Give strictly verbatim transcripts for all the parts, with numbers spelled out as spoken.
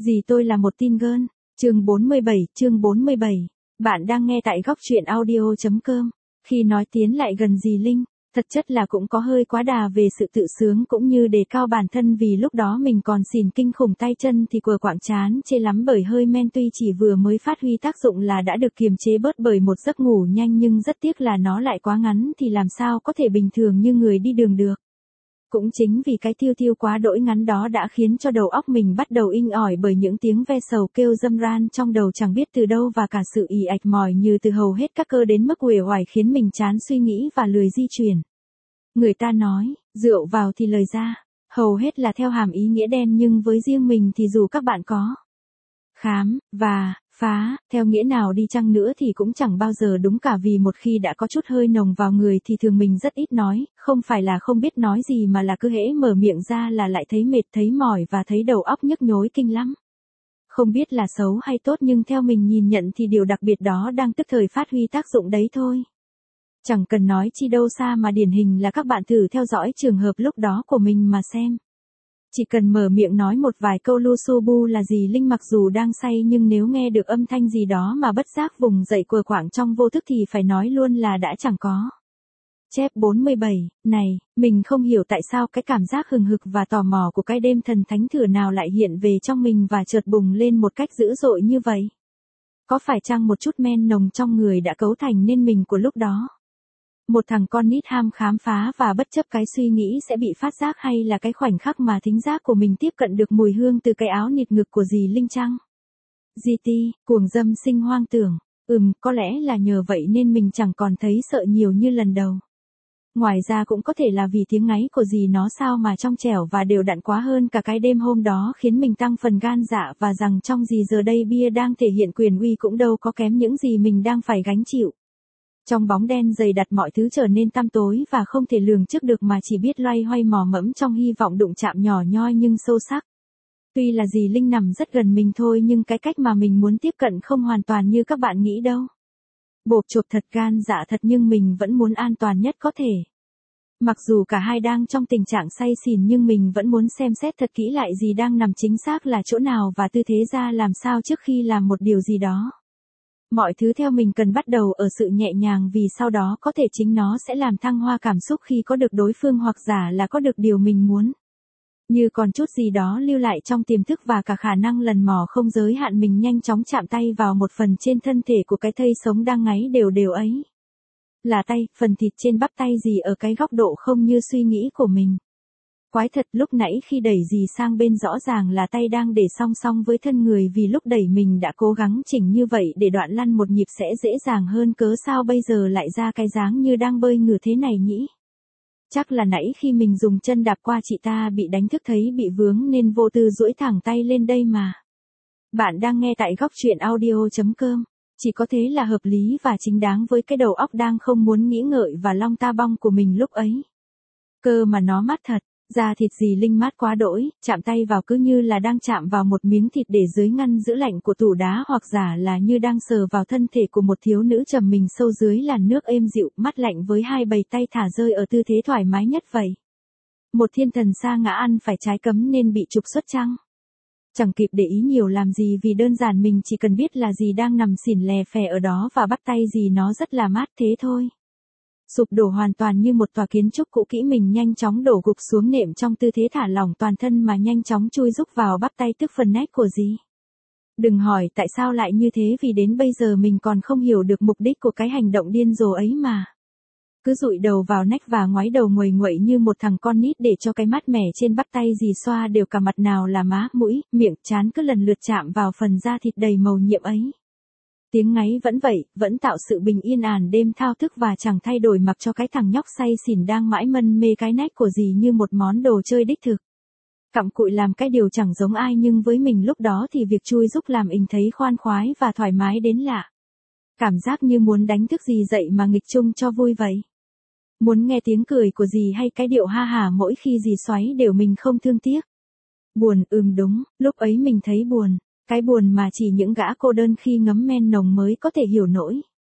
Dì tôi là một teen girl. Chương bốn mươi bảy, chương bốn mươi bảy. Bạn đang nghe tại góc truyện audio chấm com. Khi nói tiến lại gần dì Linh, thật chất là cũng có hơi quá đà về sự tự sướng cũng như đề cao bản thân vì lúc đó mình còn xỉn kinh khủng tay chân thì quờ quạng chán chê lắm bởi hơi men tuy chỉ vừa mới phát huy tác dụng là đã được kiềm chế bớt bởi một giấc ngủ nhanh nhưng rất tiếc là nó lại quá ngắn thì làm sao có thể bình thường như người đi đường được. Cũng chính vì cái tiêu tiêu quá đỗi ngắn đó đã khiến cho đầu óc mình bắt đầu inh ỏi bởi những tiếng ve sầu kêu râm ran trong đầu chẳng biết từ đâu và cả sự ì ạch mỏi như từ hầu hết các cơ đến mức uể oải khiến mình chán suy nghĩ và lười di chuyển. Người ta nói, rượu vào thì lời ra, hầu hết là theo hàm ý nghĩa đen nhưng với riêng mình thì dù các bạn có khám, và, phá, theo nghĩa nào đi chăng nữa thì cũng chẳng bao giờ đúng cả vì một khi đã có chút hơi nồng vào người thì thường mình rất ít nói, không phải là không biết nói gì mà là cứ hễ mở miệng ra là lại thấy mệt thấy mỏi và thấy đầu óc nhức nhối kinh lắm. Không biết là xấu hay tốt nhưng theo mình nhìn nhận thì điều đặc biệt đó đang tức thời phát huy tác dụng đấy thôi. Chẳng cần nói chi đâu xa mà điển hình là các bạn thử theo dõi trường hợp lúc đó của mình mà xem. Chỉ cần mở miệng nói một vài câu lu su bu là dì Linh mặc dù đang say nhưng nếu nghe được âm thanh gì đó mà bất giác vùng dậy quờ quạng trong vô thức thì phải nói luôn là đã chẳng có. Chép bốn mươi bảy, này, mình không hiểu tại sao cái cảm giác hừng hực và tò mò của cái đêm thần thánh thừa nào lại hiện về trong mình và chợt bùng lên một cách dữ dội như vậy. Có phải chăng một chút men nồng trong người đã cấu thành nên mình của lúc đó? Một thằng con nít ham khám phá và bất chấp cái suy nghĩ sẽ bị phát giác hay là cái khoảnh khắc mà thính giác của mình tiếp cận được mùi hương từ cái áo nịt ngực của dì Linh chăng? giê tê, cuồng dâm sinh hoang tưởng, ừm, có lẽ là nhờ vậy nên mình chẳng còn thấy sợ nhiều như lần đầu. Ngoài ra cũng có thể là vì tiếng ngáy của dì nó sao mà trong trẻo và đều đặn quá hơn cả cái đêm hôm đó khiến mình tăng phần gan dạ và rằng trong dì giờ đây bia đang thể hiện quyền uy cũng đâu có kém những gì mình đang phải gánh chịu. Trong bóng đen dày đặt mọi thứ trở nên tăm tối và không thể lường trước được mà chỉ biết loay hoay mò mẫm trong hy vọng đụng chạm nhỏ nhoi nhưng sâu sắc. Tuy là dì Linh nằm rất gần mình thôi nhưng cái cách mà mình muốn tiếp cận không hoàn toàn như các bạn nghĩ đâu. Bộp chộp thật gan dạ thật nhưng mình vẫn muốn an toàn nhất có thể. Mặc dù cả hai đang trong tình trạng say xỉn nhưng mình vẫn muốn xem xét thật kỹ lại dì đang nằm chính xác là chỗ nào và tư thế ra làm sao trước khi làm một điều gì đó. Mọi thứ theo mình cần bắt đầu ở sự nhẹ nhàng vì sau đó có thể chính nó sẽ làm thăng hoa cảm xúc khi có được đối phương hoặc giả là có được điều mình muốn. Như còn chút gì đó lưu lại trong tiềm thức và cả khả năng lần mò không giới hạn mình nhanh chóng chạm tay vào một phần trên thân thể của cái thây sống đang ngáy đều đều ấy. Là tay, phần thịt trên bắp tay gì ở cái góc độ không như suy nghĩ của mình. Quái thật lúc nãy khi đẩy dì sang bên rõ ràng là tay đang để song song với thân người vì lúc đẩy mình đã cố gắng chỉnh như vậy để đoạn lăn một nhịp sẽ dễ dàng hơn cớ sao bây giờ lại ra cái dáng như đang bơi ngửa thế này nhỉ? Chắc là nãy khi mình dùng chân đạp qua chị ta bị đánh thức thấy bị vướng nên vô tư duỗi thẳng tay lên đây mà. Bạn đang nghe tại góc truyện audio chấm com. Chỉ có thế là hợp lý và chính đáng với cái đầu óc đang không muốn nghĩ ngợi và long ta bong của mình lúc ấy. Cơ mà nó mát thật. Da thịt dì Linh mát quá đỗi, chạm tay vào cứ như là đang chạm vào một miếng thịt để dưới ngăn giữ lạnh của tủ đá hoặc giả là như đang sờ vào thân thể của một thiếu nữ trầm mình sâu dưới làn nước êm dịu, mắt lạnh với hai bầy tay thả rơi ở tư thế thoải mái nhất vậy. Một thiên thần sa ngã ăn phải trái cấm nên bị trục xuất chăng? Chẳng kịp để ý nhiều làm gì vì đơn giản mình chỉ cần biết là dì đang nằm xỉn lè phè ở đó và bắt tay dì nó rất là mát thế thôi. Sụp đổ hoàn toàn như một tòa kiến trúc cũ kỹ mình nhanh chóng đổ gục xuống nệm trong tư thế thả lỏng toàn thân mà nhanh chóng chui rúc vào bắp tay tức phần nách của dì. Đừng hỏi tại sao lại như thế vì đến bây giờ mình còn không hiểu được mục đích của cái hành động điên rồ ấy mà. Cứ dụi đầu vào nách và ngoáy đầu nguầy nguậy như một thằng con nít để cho cái mát mẻ trên bắp tay dì xoa đều cả mặt nào là má, mũi, miệng, trán cứ lần lượt chạm vào phần da thịt đầy màu nhiệm ấy. Tiếng ngáy vẫn vậy, vẫn tạo sự bình yên àn đêm thao thức và chẳng thay đổi mặc cho cái thằng nhóc say xỉn đang mãi mân mê cái nách của dì như một món đồ chơi đích thực. Cặm cụi làm cái điều chẳng giống ai nhưng với mình lúc đó thì việc chui giúp làm mình thấy khoan khoái và thoải mái đến lạ. Cảm giác như muốn đánh thức dì dậy mà nghịch chung cho vui vậy. Muốn nghe tiếng cười của dì hay cái điệu ha hả mỗi khi dì xoáy đều mình không thương tiếc. Buồn, ừm đúng, lúc ấy mình thấy buồn. Cái buồn mà chỉ những gã cô đơn khi ngấm men nồng mới có thể hiểu nổi.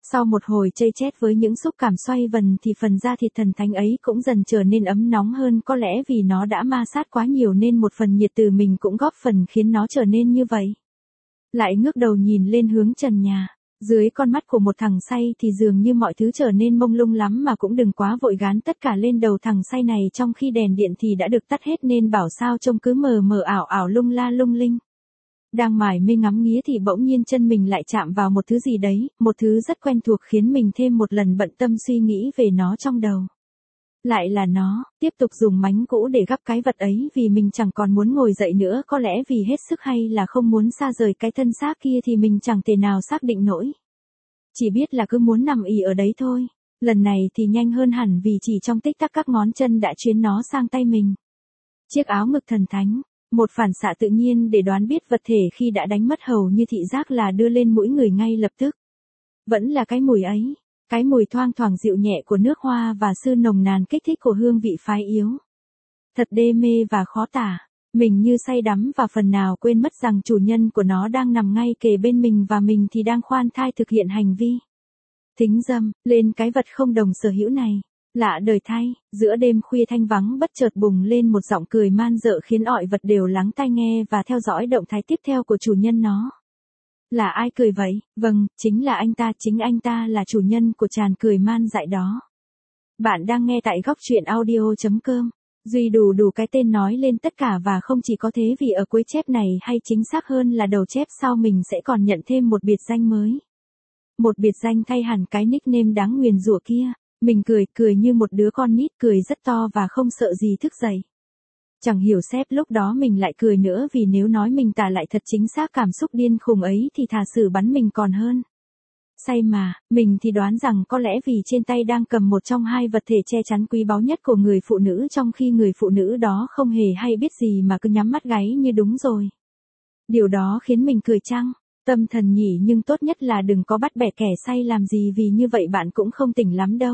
Sau một hồi chây chét với những xúc cảm xoay vần thì phần da thịt thần thánh ấy cũng dần trở nên ấm nóng hơn, có lẽ vì nó đã ma sát quá nhiều nên một phần nhiệt từ mình cũng góp phần khiến nó trở nên như vậy. Lại ngước đầu nhìn lên hướng trần nhà. Dưới con mắt của một thằng say thì dường như mọi thứ trở nên mông lung lắm, mà cũng đừng quá vội gán tất cả lên đầu thằng say này, trong khi đèn điện thì đã được tắt hết nên bảo sao trông cứ mờ mờ ảo ảo lung la lung linh. Đang mải mê ngắm nghía thì bỗng nhiên chân mình lại chạm vào một thứ gì đấy, một thứ rất quen thuộc khiến mình thêm một lần bận tâm suy nghĩ về nó trong đầu. Lại là nó, tiếp tục dùng mánh cũ để gắp cái vật ấy vì mình chẳng còn muốn ngồi dậy nữa, có lẽ vì hết sức hay là không muốn xa rời cái thân xác kia thì mình chẳng thể nào xác định nổi. Chỉ biết là cứ muốn nằm ì ở đấy thôi. Lần này thì nhanh hơn hẳn vì chỉ trong tích tắc các ngón chân đã chuyến nó sang tay mình. Chiếc áo ngực thần thánh, một phản xạ tự nhiên để đoán biết vật thể khi đã đánh mất hầu như thị giác là đưa lên mũi người ngay lập tức. Vẫn là cái mùi ấy. Cái mùi thoang thoảng dịu nhẹ của nước hoa và sự nồng nàn kích thích của hương vị phái yếu. Thật đê mê và khó tả. Mình như say đắm và phần nào quên mất rằng chủ nhân của nó đang nằm ngay kề bên mình và mình thì đang khoan thai thực hiện hành vi thính dâm lên cái vật không đồng sở hữu này. Lạ đời thay, giữa đêm khuya thanh vắng bất chợt bùng lên một giọng cười man dợ khiến mọi vật đều lắng tai nghe và theo dõi động thái tiếp theo của chủ nhân nó. Là ai cười vậy? Vâng, chính là anh ta, chính anh ta là chủ nhân của tràn cười man dại đó. Bạn đang nghe tại góc truyện audio chấm com. Duy đủ đủ cái tên nói lên tất cả, và không chỉ có thế, vì ở cuối chép này, hay chính xác hơn là đầu chép sau, mình sẽ còn nhận thêm một biệt danh mới. Một biệt danh thay hẳn cái nickname đáng nguyền rủa kia. Mình cười, cười như một đứa con nít, cười rất to và không sợ gì thức dậy. Chẳng hiểu sếp lúc đó mình lại cười nữa, vì nếu nói mình tả lại thật chính xác cảm xúc điên khùng ấy thì thà xử bắn mình còn hơn. Say mà, mình thì đoán rằng có lẽ vì trên tay đang cầm một trong hai vật thể che chắn quý báu nhất của người phụ nữ, trong khi người phụ nữ đó không hề hay biết gì mà cứ nhắm mắt gáy như đúng rồi. Điều đó khiến mình cười chăng? Tâm thần nhỉ, nhưng tốt nhất là đừng có bắt bẻ kẻ say làm gì, vì như vậy bạn cũng không tỉnh lắm đâu.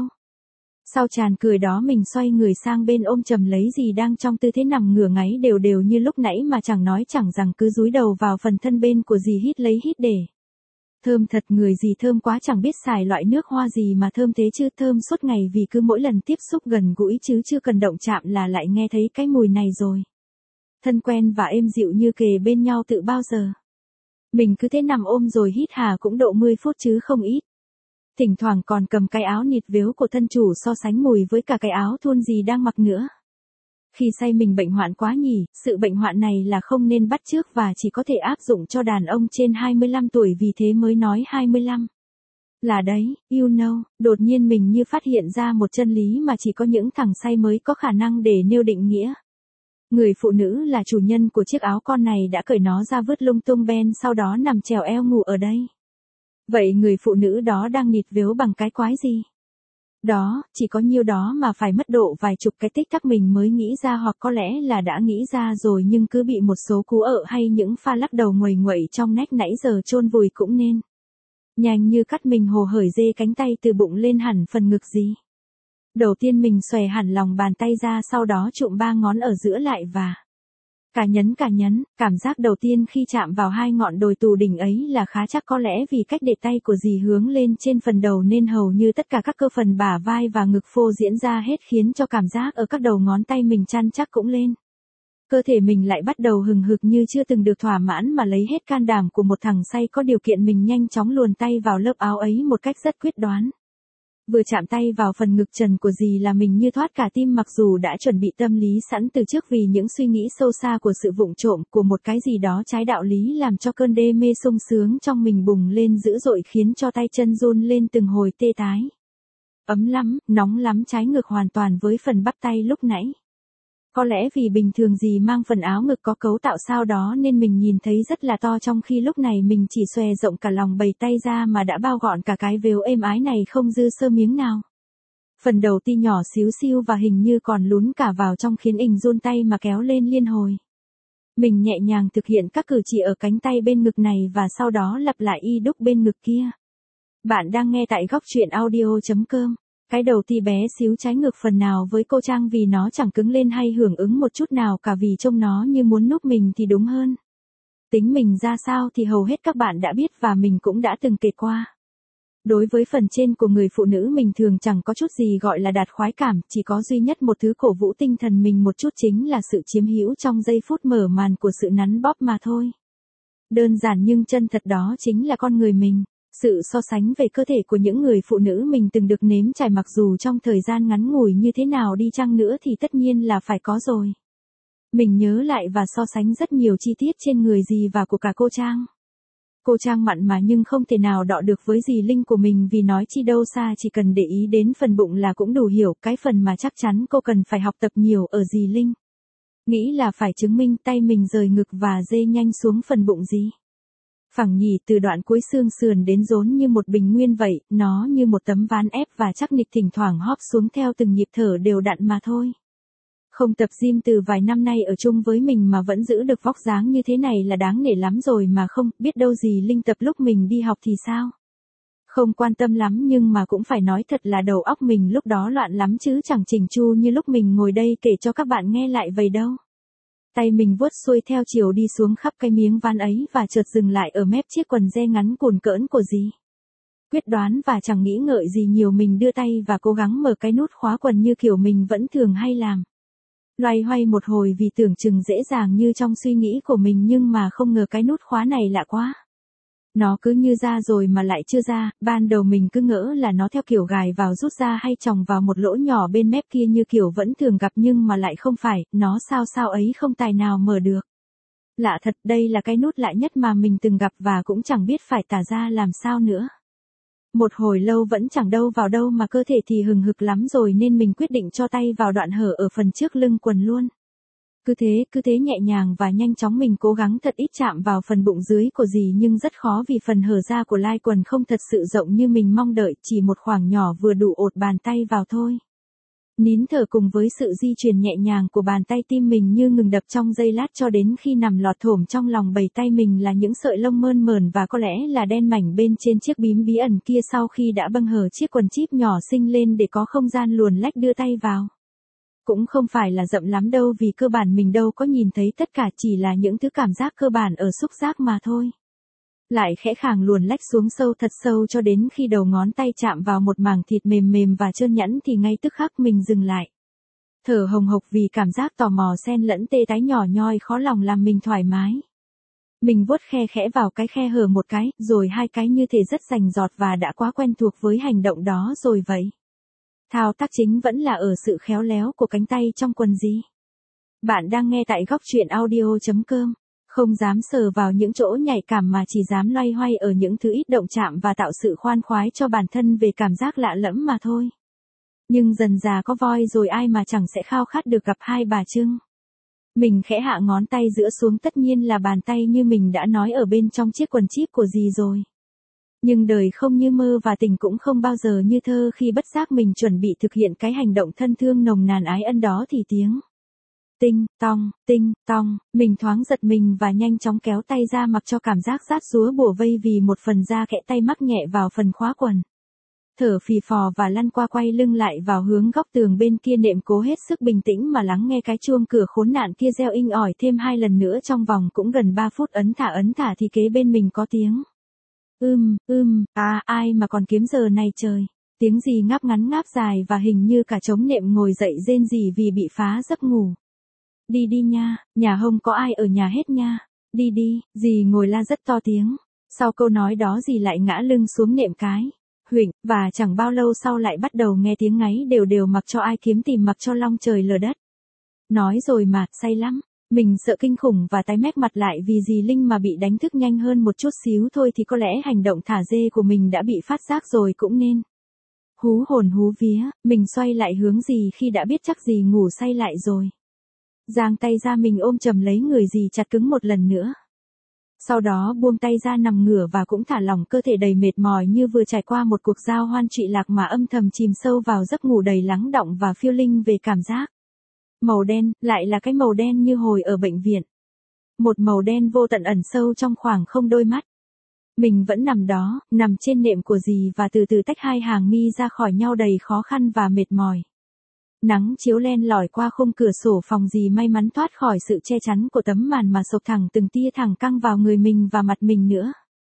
Sau tràn cười đó mình xoay người sang bên ôm chầm lấy dì đang trong tư thế nằm ngửa ngáy đều đều như lúc nãy, mà chẳng nói chẳng rằng cứ dúi đầu vào phần thân bên của dì hít lấy hít để. Thơm thật, người dì thơm quá, chẳng biết xài loại nước hoa gì mà thơm thế chứ, thơm suốt ngày, vì cứ mỗi lần tiếp xúc gần gũi chứ chưa cần động chạm là lại nghe thấy cái mùi này rồi. Thân quen và êm dịu như kề bên nhau tự bao giờ. Mình cứ thế nằm ôm rồi hít hà cũng độ mười phút chứ không ít. Thỉnh thoảng còn cầm cái áo nịt vếu của thân chủ so sánh mùi với cả cái áo thun gì đang mặc nữa. Khi say mình bệnh hoạn quá nhỉ, sự bệnh hoạn này là không nên bắt chước và chỉ có thể áp dụng cho đàn ông trên hai mươi lăm tuổi, vì thế mới nói hai mươi lăm. Là đấy, you know, đột nhiên mình như phát hiện ra một chân lý mà chỉ có những thằng say mới có khả năng để nêu định nghĩa. Người phụ nữ là chủ nhân của chiếc áo con này đã cởi nó ra vứt lung tung ben, sau đó nằm chèo eo ngủ ở đây. Vậy người phụ nữ đó đang nịt vếu bằng cái quái gì? Đó, chỉ có nhiêu đó mà phải mất độ vài chục cái tích tắc mình mới nghĩ ra, hoặc có lẽ là đã nghĩ ra rồi nhưng cứ bị một số cú ợ hay những pha lắc đầu nguầy nguậy trong nách nãy giờ chôn vùi cũng nên. Nhanh như cắt mình hồ hởi dê cánh tay từ bụng lên hẳn phần ngực gì. Đầu tiên mình xòe hẳn lòng bàn tay ra, sau đó trụm ba ngón ở giữa lại và cả nhấn cả nhấn. Cảm giác đầu tiên khi chạm vào hai ngọn đồi tù đỉnh ấy là khá chắc, có lẽ vì cách để tay của dì hướng lên trên phần đầu nên hầu như tất cả các cơ phần bả vai và ngực phô diễn ra hết, khiến cho cảm giác ở các đầu ngón tay mình chăn chắc cũng lên. Cơ thể mình lại bắt đầu hừng hực như chưa từng được thỏa mãn, mà lấy hết can đảm của một thằng say có điều kiện mình nhanh chóng luồn tay vào lớp áo ấy một cách rất quyết đoán. Vừa chạm tay vào phần ngực trần của dì là mình như thoát cả tim, mặc dù đã chuẩn bị tâm lý sẵn từ trước, vì những suy nghĩ sâu xa của sự vụng trộm của một cái gì đó trái đạo lý làm cho cơn đê mê sung sướng trong mình bùng lên dữ dội, khiến cho tay chân run lên từng hồi tê tái. Ấm lắm, nóng lắm, trái ngược hoàn toàn với phần bắp tay lúc nãy. Có lẽ vì bình thường dì mang phần áo ngực có cấu tạo sao đó nên mình nhìn thấy rất là to, trong khi lúc này mình chỉ xòe rộng cả lòng bầy tay ra mà đã bao gọn cả cái vếu êm ái này không dư sơ miếng nào. Phần đầu ti nhỏ xíu xiu và hình như còn lún cả vào trong, khiến ình run tay mà kéo lên liên hồi. Mình nhẹ nhàng thực hiện các cử chỉ ở cánh tay bên ngực này và sau đó lặp lại y đúc bên ngực kia. Bạn đang nghe tại góc truyện audio chấm com. Cái đầu ti bé xíu trái ngược phần nào với cô Trang, vì nó chẳng cứng lên hay hưởng ứng một chút nào cả, vì trông nó như muốn núp mình thì đúng hơn. Tính mình ra sao thì hầu hết các bạn đã biết và mình cũng đã từng kể qua. Đối với phần trên của người phụ nữ mình thường chẳng có chút gì gọi là đạt khoái cảm, chỉ có duy nhất một thứ cổ vũ tinh thần mình một chút chính là sự chiếm hữu trong giây phút mở màn của sự nắn bóp mà thôi. Đơn giản nhưng chân thật đó chính là con người mình. Sự so sánh về cơ thể của những người phụ nữ mình từng được nếm trải mặc dù trong thời gian ngắn ngủi như thế nào đi chăng nữa thì tất nhiên là phải có rồi. Mình nhớ lại và so sánh rất nhiều chi tiết trên người dì và của cả cô Trang. Cô Trang mặn mà nhưng không thể nào đọ được với dì Linh của mình vì nói chi đâu xa chỉ cần để ý đến phần bụng là cũng đủ hiểu cái phần mà chắc chắn cô cần phải học tập nhiều ở dì Linh. Nghĩ là phải chứng minh tay mình rời ngực và dê nhanh xuống phần bụng dì. Phẳng nhỉ từ đoạn cuối xương sườn đến rốn như một bình nguyên vậy, nó như một tấm ván ép và chắc nịch thỉnh thoảng hóp xuống theo từng nhịp thở đều đặn mà thôi. Không tập gym từ vài năm nay ở chung với mình mà vẫn giữ được vóc dáng như thế này là đáng nể lắm rồi mà không, biết đâu gì Linh tập lúc mình đi học thì sao. Không quan tâm lắm nhưng mà cũng phải nói thật là đầu óc mình lúc đó loạn lắm chứ chẳng chỉnh chu như lúc mình ngồi đây kể cho các bạn nghe lại vậy đâu. Tay mình vuốt xuôi theo chiều đi xuống khắp cái miếng ván ấy và chợt dừng lại ở mép chiếc quần jean ngắn cùn cỡn của dì. Quyết đoán và chẳng nghĩ ngợi gì nhiều mình đưa tay và cố gắng mở cái nút khóa quần như kiểu mình vẫn thường hay làm. Loay hoay một hồi vì tưởng chừng dễ dàng như trong suy nghĩ của mình nhưng mà không ngờ cái nút khóa này lạ quá. Nó cứ như ra rồi mà lại chưa ra, ban đầu mình cứ ngỡ là nó theo kiểu gài vào rút ra hay chòng vào một lỗ nhỏ bên mép kia như kiểu vẫn thường gặp nhưng mà lại không phải, nó sao sao ấy không tài nào mở được. Lạ thật, đây là cái nút lạ nhất mà mình từng gặp và cũng chẳng biết phải tả ra làm sao nữa. Một hồi lâu vẫn chẳng đâu vào đâu mà cơ thể thì hừng hực lắm rồi nên mình quyết định cho tay vào đoạn hở ở phần trước lưng quần luôn. Cứ thế, cứ thế nhẹ nhàng và nhanh chóng mình cố gắng thật ít chạm vào phần bụng dưới của dì nhưng rất khó vì phần hở ra của lai quần không thật sự rộng như mình mong đợi, chỉ một khoảng nhỏ vừa đủ ột bàn tay vào thôi. Nín thở cùng với sự di chuyển nhẹ nhàng của bàn tay tim mình như ngừng đập trong giây lát cho đến khi nằm lọt thổm trong lòng bầy tay mình là những sợi lông mơn mởn và có lẽ là đen mảnh bên trên chiếc bím bí ẩn kia sau khi đã bâng hở chiếc quần chíp nhỏ xinh lên để có không gian luồn lách đưa tay vào. Cũng không phải là rộng lắm đâu vì cơ bản mình đâu có nhìn thấy tất cả chỉ là những thứ cảm giác cơ bản ở xúc giác mà thôi. Lại khẽ khàng luồn lách xuống sâu thật sâu cho đến khi đầu ngón tay chạm vào một mảng thịt mềm mềm và trơn nhẵn thì ngay tức khắc mình dừng lại. Thở hồng hộc vì cảm giác tò mò xen lẫn tê tái nhỏ nhoi khó lòng làm mình thoải mái. Mình vuốt khe khẽ vào cái khe hở một cái, rồi hai cái như thể rất rành rọt và đã quá quen thuộc với hành động đó rồi vậy. Thao tác chính vẫn là ở sự khéo léo của cánh tay trong quần gì. Bạn đang nghe tại góc truyện audio chấm com. Không dám sờ vào những chỗ nhạy cảm mà chỉ dám loay hoay ở những thứ ít động chạm và tạo sự khoan khoái cho bản thân về cảm giác lạ lẫm mà thôi. Nhưng dần già có voi rồi ai mà chẳng sẽ khao khát được gặp hai bà Trưng. Mình khẽ hạ ngón tay giữa xuống tất nhiên là bàn tay như mình đã nói ở bên trong chiếc quần chíp của dì rồi. Nhưng đời không như mơ và tình cũng không bao giờ như thơ khi bất giác mình chuẩn bị thực hiện cái hành động thân thương nồng nàn ái ân đó thì tiếng. Tinh, tong, tinh, tong, mình thoáng giật mình và nhanh chóng kéo tay ra mặc cho cảm giác rát rúa bủa vây vì một phần da kẽ tay mắc nhẹ vào phần khóa quần. Thở phì phò và lăn qua quay lưng lại vào hướng góc tường bên kia nệm cố hết sức bình tĩnh mà lắng nghe cái chuông cửa khốn nạn kia reo inh ỏi thêm hai lần nữa trong vòng cũng gần ba phút ấn thả ấn thả thì kế bên mình có tiếng. Ưm, ưm, à ai mà còn kiếm giờ này trời. Tiếng gì ngáp ngắn ngáp dài và hình như cả trống nệm ngồi dậy rên rỉ vì bị phá giấc ngủ. Đi đi nha, nhà không có ai ở nhà hết nha. Đi đi, dì ngồi la rất to tiếng. Sau câu nói đó dì lại ngã lưng xuống nệm cái. Huỵnh, và chẳng bao lâu sau lại bắt đầu nghe tiếng ngáy đều đều mặc cho ai kiếm tìm mặc cho long trời lở đất. Nói rồi mà, say lắm. Mình sợ kinh khủng và tái mét mặt lại vì dì Linh mà bị đánh thức nhanh hơn một chút xíu thôi thì có lẽ hành động thả dê của mình đã bị phát giác rồi cũng nên. Hú hồn hú vía, mình xoay lại hướng dì khi đã biết chắc dì ngủ say lại rồi. Giang tay ra mình ôm chầm lấy người dì chặt cứng một lần nữa. Sau đó buông tay ra nằm ngửa và cũng thả lỏng cơ thể đầy mệt mỏi như vừa trải qua một cuộc giao hoan trụy lạc mà âm thầm chìm sâu vào giấc ngủ đầy lắng đọng và phiêu linh về cảm giác. Màu đen, lại là cái màu đen như hồi ở bệnh viện. Một màu đen vô tận ẩn sâu trong khoảng không đôi mắt. Mình vẫn nằm đó, nằm trên nệm của dì và từ từ tách hai hàng mi ra khỏi nhau đầy khó khăn và mệt mỏi. Nắng chiếu len lỏi qua khung cửa sổ phòng dì may mắn thoát khỏi sự che chắn của tấm màn mà sộc thẳng từng tia thẳng căng vào người mình và mặt mình nữa.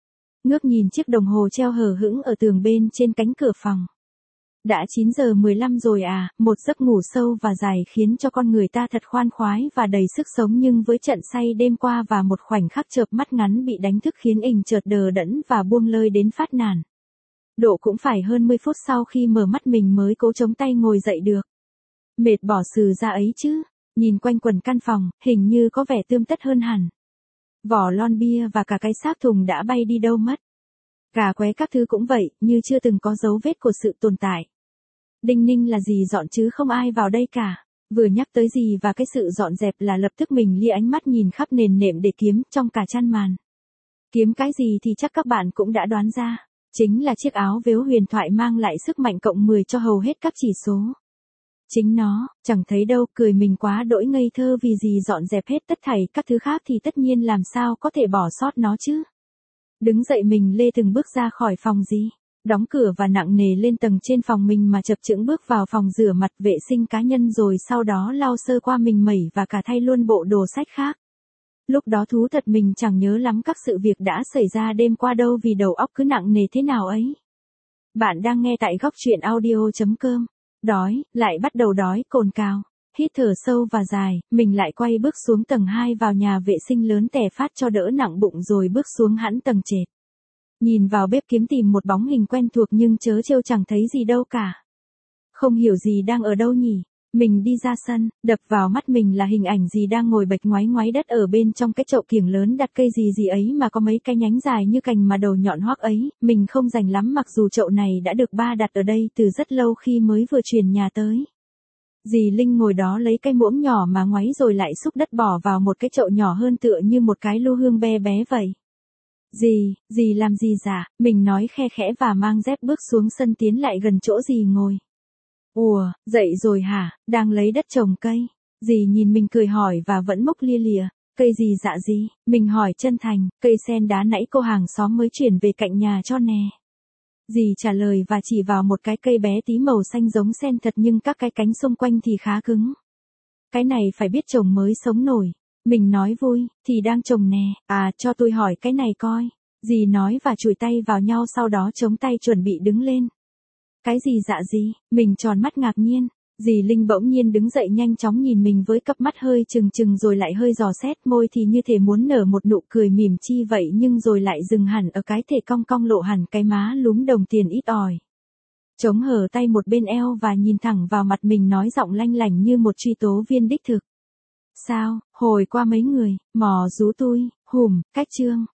ngước nhìn chiếc đồng hồ treo hờ hững ở tường bên trên cánh cửa phòng. Đã chín giờ mười lăm rồi à, một giấc ngủ sâu và dài khiến cho con người ta thật khoan khoái và đầy sức sống, nhưng với trận say đêm qua và một khoảnh khắc chợp mắt ngắn bị đánh thức khiến ình chợt đờ đẫn và buông lơi đến phát nản. Độ cũng phải hơn mười phút sau khi mở mắt mình mới cố chống tay ngồi dậy được. Mệt bỏ sừ ra ấy chứ, nhìn quanh quần căn phòng, hình như có vẻ tươm tất hơn hẳn. Vỏ lon bia và cả cái xác thùng đã bay đi đâu mất. Gà qué các thứ cũng vậy, như chưa từng có dấu vết của sự tồn tại. Đinh ninh là gì dọn chứ không ai vào đây cả. Vừa nhắc tới gì và cái sự dọn dẹp là lập tức mình lia ánh mắt nhìn khắp nền nệm để kiếm trong cả chăn màn. Kiếm cái gì thì chắc các bạn cũng đã đoán ra. Chính là chiếc áo vếu huyền thoại mang lại sức mạnh cộng mười cho hầu hết các chỉ số. Chính nó, chẳng thấy đâu, cười mình quá đỗi ngây thơ vì gì dọn dẹp hết tất thảy các thứ khác thì tất nhiên làm sao có thể bỏ sót nó chứ. Đứng dậy mình lê từng bước ra khỏi phòng gì. Đóng cửa và nặng nề lên tầng trên phòng mình mà chập chững bước vào phòng rửa mặt vệ sinh cá nhân, rồi sau đó lau sơ qua mình mẩy và cả thay luôn bộ đồ sách khác. Lúc đó thú thật mình chẳng nhớ lắm các sự việc đã xảy ra đêm qua đâu vì đầu óc cứ nặng nề thế nào ấy. Bạn đang nghe tại góc truyện audio chấm com. Đói, lại bắt đầu đói cồn cào. Hít thở sâu và dài, mình lại quay bước xuống tầng hai vào nhà vệ sinh lớn tè phát cho đỡ nặng bụng rồi bước xuống hẳn tầng trệt. Nhìn vào bếp kiếm tìm một bóng hình quen thuộc nhưng chớ trêu chẳng thấy gì đâu cả. Không hiểu gì đang ở đâu nhỉ? Mình đi ra sân, đập vào mắt mình là hình ảnh gì đang ngồi bệt ngoáy ngoáy đất ở bên trong cái chậu kiểng lớn đặt cây gì gì ấy mà có mấy cái nhánh dài như cành mà đầu nhọn hoắc ấy. Mình không rành lắm mặc dù chậu này đã được ba đặt ở đây từ rất lâu khi mới vừa chuyển nhà tới. Dì Linh ngồi đó lấy cái muỗng nhỏ mà ngoáy rồi lại xúc đất bỏ vào một cái chậu nhỏ hơn tựa như một cái lu hương bé bé vậy. Dì, dì làm gì dạ? Mình nói khe khẽ và mang dép bước xuống sân tiến lại gần chỗ dì ngồi. Ủa, dậy rồi hả? Đang lấy đất trồng cây. Dì nhìn mình cười hỏi và vẫn mốc lia lịa. Cây gì dạ dì? Mình hỏi chân thành, cây sen đá nãy cô hàng xóm mới chuyển về cạnh nhà cho nè. Dì trả lời và chỉ vào một cái cây bé tí màu xanh giống sen thật nhưng các cái cánh xung quanh thì khá cứng. Cái này phải biết trồng mới sống nổi. Mình nói vui, thì đang trồng nè, à cho tôi hỏi cái này coi. Dì nói và chùi tay vào nhau sau đó chống tay chuẩn bị đứng lên. Cái gì dạ dì? Mình tròn mắt ngạc nhiên. Dì Linh bỗng nhiên đứng dậy nhanh chóng nhìn mình với cặp mắt hơi trừng trừng rồi lại hơi dò xét, môi thì như thể muốn nở một nụ cười mỉm chi vậy nhưng rồi lại dừng hẳn ở cái thể cong cong lộ hẳn cái má lúm đồng tiền ít ỏi. Chống hở tay một bên eo và nhìn thẳng vào mặt mình nói giọng lanh lảnh như một truy tố viên đích thực. Sao, hồi qua mấy người, mò rú tui, hùm, cách trương,